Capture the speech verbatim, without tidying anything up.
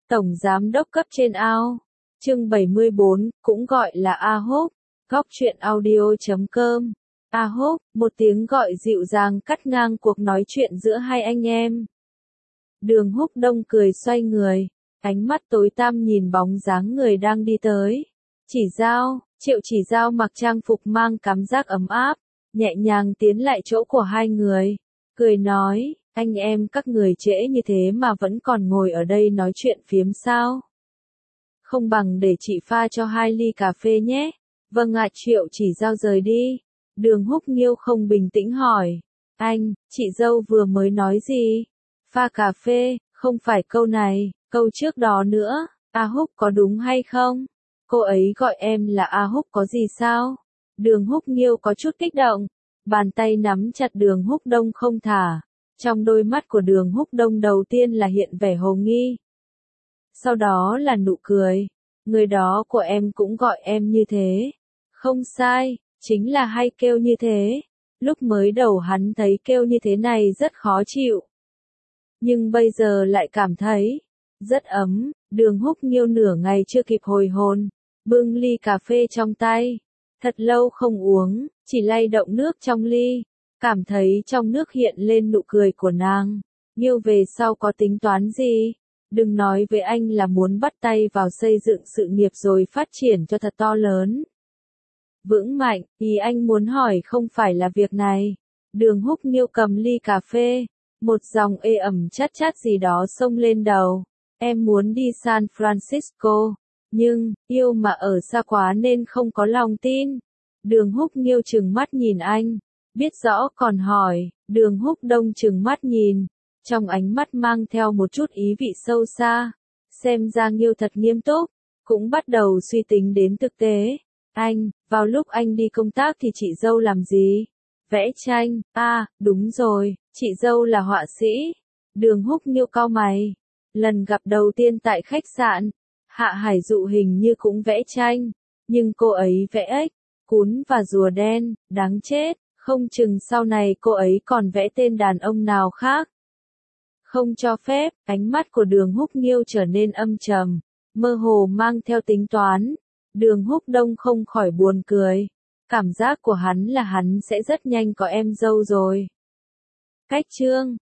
Tổng Giám đốc cấp trên ao. Chương bảy mươi bốn, cũng gọi là A Húc. Góc truyện audio chấm com. A Húc, một tiếng gọi dịu dàng cắt ngang cuộc nói chuyện giữa hai anh em. Đường Húc Đông cười xoay người, ánh mắt tối tăm nhìn bóng dáng người đang đi tới. Chỉ Dao, Triệu Chỉ Dao mặc trang phục mang cảm giác ấm áp, nhẹ nhàng tiến lại chỗ của hai người, cười nói, anh em các người trễ như thế mà vẫn còn ngồi ở đây nói chuyện phiếm sao? Không bằng để chị pha cho hai ly cà phê nhé. Vâng ạ. Triệu Chỉ Dao rời đi. Đường Húc Nghiêu không bình tĩnh hỏi, anh, chị dâu vừa mới nói gì? Pha cà phê, không phải câu này, câu trước đó nữa. A Húc có đúng hay không? Cô ấy gọi em là A Húc có gì sao? Đường Húc Nghiêu có chút kích động, bàn tay nắm chặt Đường Húc Đông không thả. Trong đôi mắt của Đường Húc Đông đầu tiên là hiện vẻ hồ nghi. Sau đó là nụ cười. Người đó của em cũng gọi em như thế. Không sai, chính là hay kêu như thế. Lúc mới đầu hắn thấy kêu như thế này rất khó chịu. Nhưng bây giờ lại cảm thấy rất ấm. Đường Húc Nghiêu nửa ngày chưa kịp hồi hồn, bưng ly cà phê trong tay. Thật lâu không uống, chỉ lay động nước trong ly. Cảm thấy trong nước hiện lên nụ cười của nàng. Nghiêu về sau có tính toán gì? Đừng nói với anh là muốn bắt tay vào xây dựng sự nghiệp rồi phát triển cho thật to lớn. Vững mạnh, ý anh muốn hỏi không phải là việc này. Đường Húc Nghiêu cầm ly cà phê, một dòng ê ẩm chát chát gì đó xông lên đầu. Em muốn đi San Francisco, nhưng, yêu mà ở xa quá nên không có lòng tin. Đường Húc Nghiêu trừng mắt nhìn anh, biết rõ còn hỏi. Đường Húc Đông trừng mắt nhìn, trong ánh mắt mang theo một chút ý vị sâu xa. Xem ra Nghiêu thật nghiêm túc, cũng bắt đầu suy tính đến thực tế. Anh, vào lúc anh đi công tác thì chị dâu làm gì? Vẽ tranh. À, đúng rồi, chị dâu là họa sĩ. Đường Húc Nghiêu cau mày. Lần gặp đầu tiên tại khách sạn, Hạ Hải Dụ hình như cũng vẽ tranh, nhưng cô ấy vẽ ếch, cún và rùa đen, đáng chết, không chừng sau này cô ấy còn vẽ tên đàn ông nào khác. Không cho phép. Ánh mắt của Đường Húc Nghiêu trở nên âm trầm, mơ hồ mang theo tính toán. Đường Húc Đông không khỏi buồn cười. Cảm giác của hắn là hắn sẽ rất nhanh có em dâu rồi. Cách chương